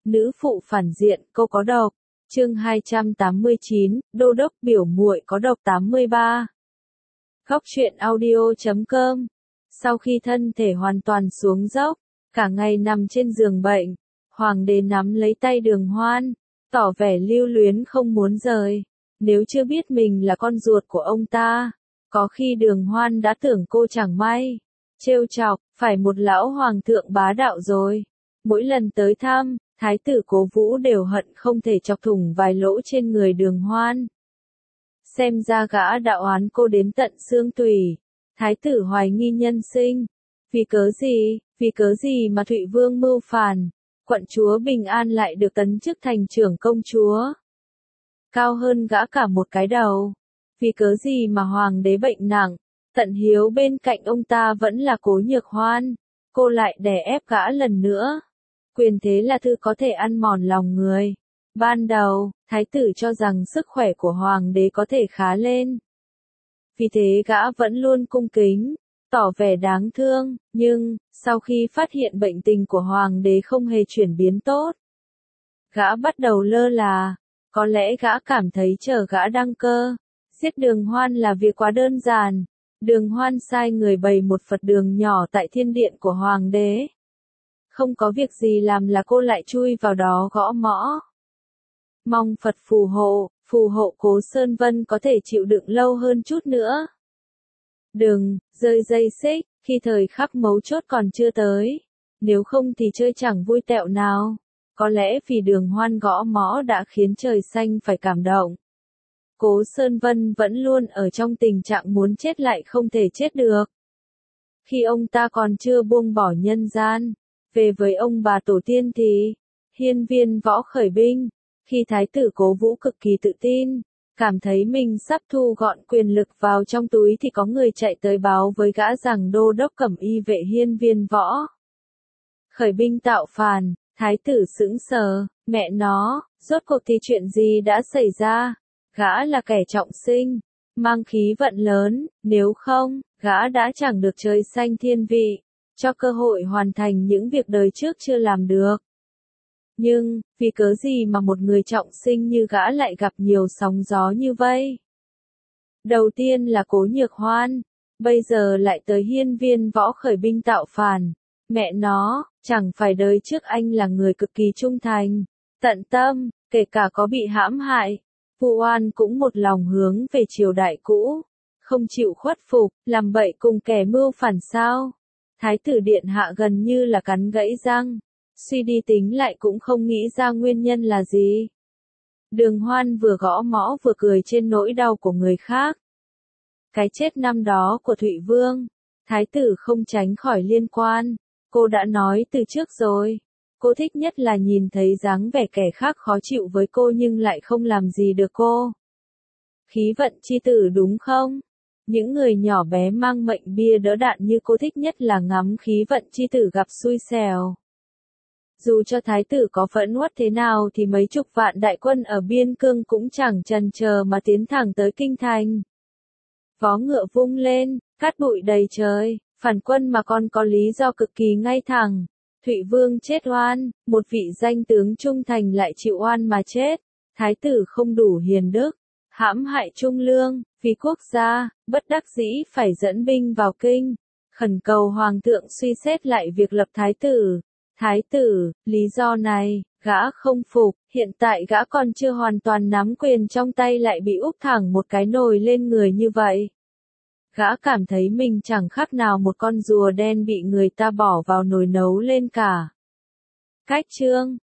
Nữ phụ phản diện, cô có độc. Chương 289, Đô đốc biểu muội có độc 83. Góc truyện audio.com. Sau khi thân thể hoàn toàn xuống dốc, cả ngày nằm trên giường bệnh, hoàng đế nắm lấy tay Đường Hoan, tỏ vẻ lưu luyến không muốn rời. Nếu chưa biết mình là con ruột của ông ta, có khi Đường Hoan đã tưởng cô chẳng may trêu chọc, phải một lão hoàng thượng bá đạo rồi. Mỗi lần tới thăm, Thái tử Cố Vũ đều hận không thể chọc thủng vài lỗ trên người Đường Hoan. Xem ra gã đã oán cô đến tận xương tủy. Thái tử hoài nghi nhân sinh. Vì cớ gì mà Thụy Vương mưu phản, quận chúa Bình An lại được tấn chức thành trưởng công chúa, cao hơn gã cả một cái đầu. Vì cớ gì mà hoàng đế bệnh nặng, Tận Hiếu bên cạnh ông ta vẫn là Cố Nhược Hoan, cô lại đè ép gã lần nữa. Quyền thế là thứ có thể ăn mòn lòng người. Ban đầu, thái tử cho rằng sức khỏe của hoàng đế có thể khá lên. Vì thế gã vẫn luôn cung kính, tỏ vẻ đáng thương, nhưng, sau khi phát hiện bệnh tình của hoàng đế không hề chuyển biến tốt, gã bắt đầu lơ là. Có lẽ gã cảm thấy chờ gã đăng cơ, giết Đường Hoan là việc quá đơn giản. Đường Hoan sai người bày một Phật đường nhỏ tại thiên điện của hoàng đế. Không có việc gì làm là cô lại chui vào đó gõ mõ. Mong Phật phù hộ Cố Sơn Vân có thể chịu đựng lâu hơn chút nữa. Đừng rơi dây xích, khi thời khắc mấu chốt còn chưa tới. Nếu không thì chơi chẳng vui tẹo nào. Có lẽ vì Đường Hoan gõ mõ đã khiến trời xanh phải cảm động. Cố Sơn Vân vẫn luôn ở trong tình trạng muốn chết lại không thể chết được. Khi ông ta còn chưa buông bỏ nhân gian, về với ông bà tổ tiên thì, hiên viên võ khởi binh. Khi thái tử Cố Vũ cực kỳ tự tin, cảm thấy mình sắp thu gọn quyền lực vào trong túi thì có người chạy tới báo với gã rằng đô đốc cẩm y vệ hiên viên võ khởi binh tạo phản. Thái tử sững sờ, mẹ nó, rốt cuộc thì chuyện gì đã xảy ra? Gã là kẻ trọng sinh, mang khí vận lớn, nếu không, gã đã chẳng được trời xanh thiên vị, cho cơ hội hoàn thành những việc đời trước chưa làm được. Nhưng, vì cớ gì mà một người trọng sinh như gã lại gặp nhiều sóng gió như vậy? Đầu tiên là Cố Nhược Hoan, bây giờ lại tới hiên viên võ khởi binh tạo phản. Mẹ nó, chẳng phải đời trước anh là người cực kỳ trung thành, tận tâm, kể cả có bị hãm hại. Vu oan cũng một lòng hướng về triều đại cũ, không chịu khuất phục, làm bậy cùng kẻ mưu phản sao. Thái tử điện hạ gần như là cắn gãy răng, suy đi tính lại cũng không nghĩ ra nguyên nhân là gì. Đường Hoan vừa gõ mõ vừa cười trên nỗi đau của người khác. Cái chết năm đó của Thụy Vương, thái tử không tránh khỏi liên quan. Cô đã nói từ trước rồi. Cô thích nhất là nhìn thấy dáng vẻ kẻ khác khó chịu với cô nhưng lại không làm gì được cô. Khí vận chi tử đúng không? Những người nhỏ bé mang mệnh bia đỡ đạn như cô thích nhất là ngắm khí vận chi tử gặp xui xẻo. Dù cho thái tử có phẫn uất thế nào thì mấy chục vạn đại quân ở biên cương cũng chẳng chần chờ mà tiến thẳng tới kinh thành. Vó ngựa vung lên, cát bụi đầy trời. Phản quân mà còn có lý do cực kỳ ngay thẳng. Thụy Vương chết oan, một vị danh tướng trung thành lại chịu oan mà chết. Thái tử không đủ hiền đức, hãm hại trung lương, vì quốc gia, bất đắc dĩ phải dẫn binh vào kinh, khẩn cầu hoàng thượng suy xét lại việc lập thái tử. Thái tử, lý do này, gã không phục, hiện tại gã còn chưa hoàn toàn nắm quyền trong tay lại bị úp thẳng một cái nồi lên người như vậy. Gã cảm thấy mình chẳng khác nào một con rùa đen bị người ta bỏ vào nồi nấu lên cả. Cách chương